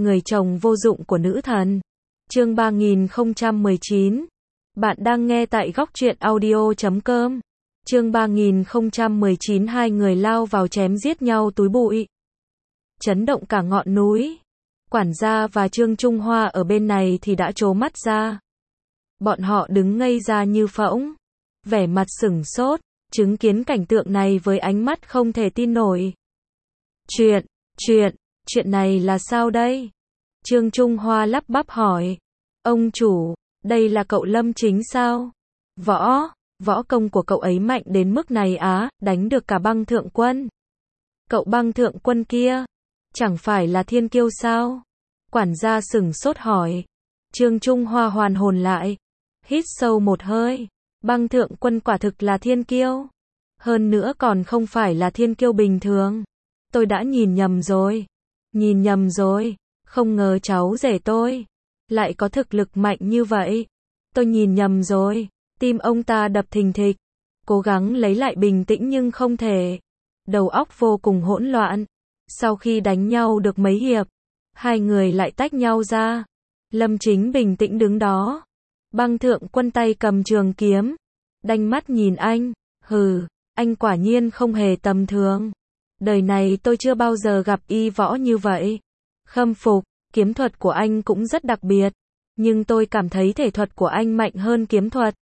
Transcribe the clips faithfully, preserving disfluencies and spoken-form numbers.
Người chồng vô dụng của nữ thần. Chương ba nghìn không trăm mười chín. Bạn đang nghe tại góc truyện audio chấm com. Chương ba nghìn không trăm mười chín. Hai người lao vào chém giết nhau túi bụi, chấn động cả ngọn núi. Quản gia và Trương Trung Hoa ở bên này thì đã trố mắt ra. Bọn họ đứng ngây ra như phỗng, vẻ mặt sửng sốt, chứng kiến cảnh tượng này với ánh mắt không thể tin nổi. Chuyện, chuyện, chuyện này là sao đây? Trương Trung Hoa lắp bắp hỏi. Ông chủ, đây là cậu Lâm Chính sao? Võ, võ công của cậu ấy mạnh đến mức này á, đánh được cả Băng Thượng Quân. Cậu Băng Thượng Quân kia, chẳng phải là thiên kiêu sao? Quản gia sửng sốt hỏi. Trương Trung Hoa hoàn hồn lại, hít sâu một hơi. Băng Thượng Quân quả thực là thiên kiêu. Hơn nữa còn không phải là thiên kiêu bình thường. Tôi đã nhìn nhầm rồi. Nhìn nhầm rồi. Không ngờ cháu rể tôi lại có thực lực mạnh như vậy. Tôi nhìn nhầm rồi. Tim ông ta đập thình thịch. Cố gắng lấy lại bình tĩnh nhưng không thể. Đầu óc vô cùng hỗn loạn. Sau khi đánh nhau được mấy hiệp, hai người lại tách nhau ra. Lâm Chính bình tĩnh đứng đó. Băng Thượng Quân tay cầm trường kiếm, đanh mắt nhìn anh. Hừ, anh quả nhiên không hề tầm thường. Đời này tôi chưa bao giờ gặp y võ như vậy. Khâm phục, kiếm thuật của anh cũng rất đặc biệt. Nhưng tôi cảm thấy thể thuật của anh mạnh hơn kiếm thuật.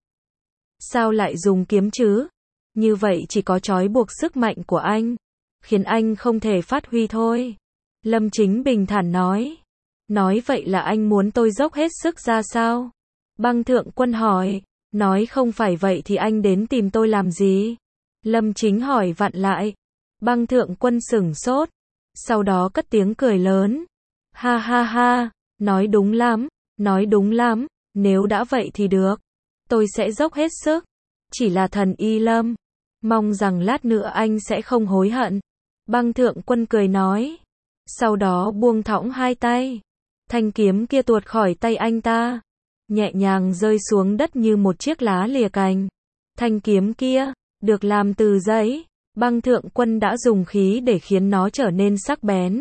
Sao lại dùng kiếm chứ? Như vậy chỉ có trói buộc sức mạnh của anh, khiến anh không thể phát huy thôi. Lâm Chính bình thản nói. Nói vậy là anh muốn tôi dốc hết sức ra sao? Băng Thượng Quân hỏi. Nói không phải vậy thì anh đến tìm tôi làm gì? Lâm Chính hỏi vặn lại. Băng Thượng Quân sửng sốt, sau đó cất tiếng cười lớn. Ha ha ha, nói đúng lắm, nói đúng lắm, nếu đã vậy thì được. Tôi sẽ dốc hết sức. Chỉ là thần y Lâm, mong rằng lát nữa anh sẽ không hối hận. Băng Thượng Quân cười nói. Sau đó buông thõng hai tay. Thanh kiếm kia tuột khỏi tay anh ta, nhẹ nhàng rơi xuống đất như một chiếc lá lìa cành. Thanh kiếm kia, được làm từ giấy. Băng Thượng Quân đã dùng khí để khiến nó trở nên sắc bén.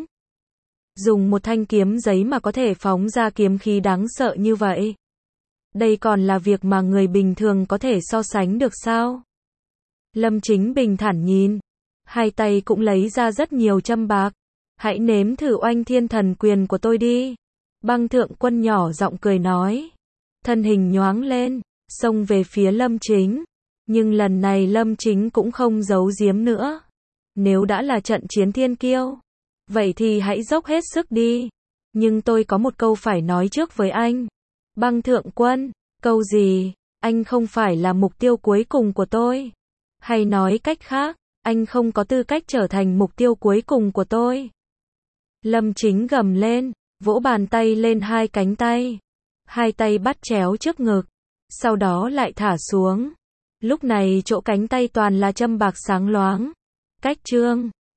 Dùng một thanh kiếm giấy mà có thể phóng ra kiếm khí đáng sợ như vậy. Đây còn là việc mà người bình thường có thể so sánh được sao? Lâm Chính bình thản nhìn. Hai tay cũng lấy ra rất nhiều châm bạc. Hãy nếm thử oanh thiên thần quyền của tôi đi. Băng Thượng Quân nhỏ giọng cười nói. Thân hình nhoáng lên, xông về phía Lâm Chính. Nhưng lần này Lâm Chính cũng không giấu giếm nữa. Nếu đã là trận chiến thiên kiêu, vậy thì hãy dốc hết sức đi. Nhưng tôi có một câu phải nói trước với anh. Băng Thượng Quân, câu gì? Anh không phải là mục tiêu cuối cùng của tôi. Hay nói cách khác, anh không có tư cách trở thành mục tiêu cuối cùng của tôi. Lâm Chính gầm lên, vỗ bàn tay lên hai cánh tay. Hai tay bắt chéo trước ngực, sau đó lại thả xuống. Lúc này chỗ cánh tay toàn là châm bạc sáng loáng. Cách Trương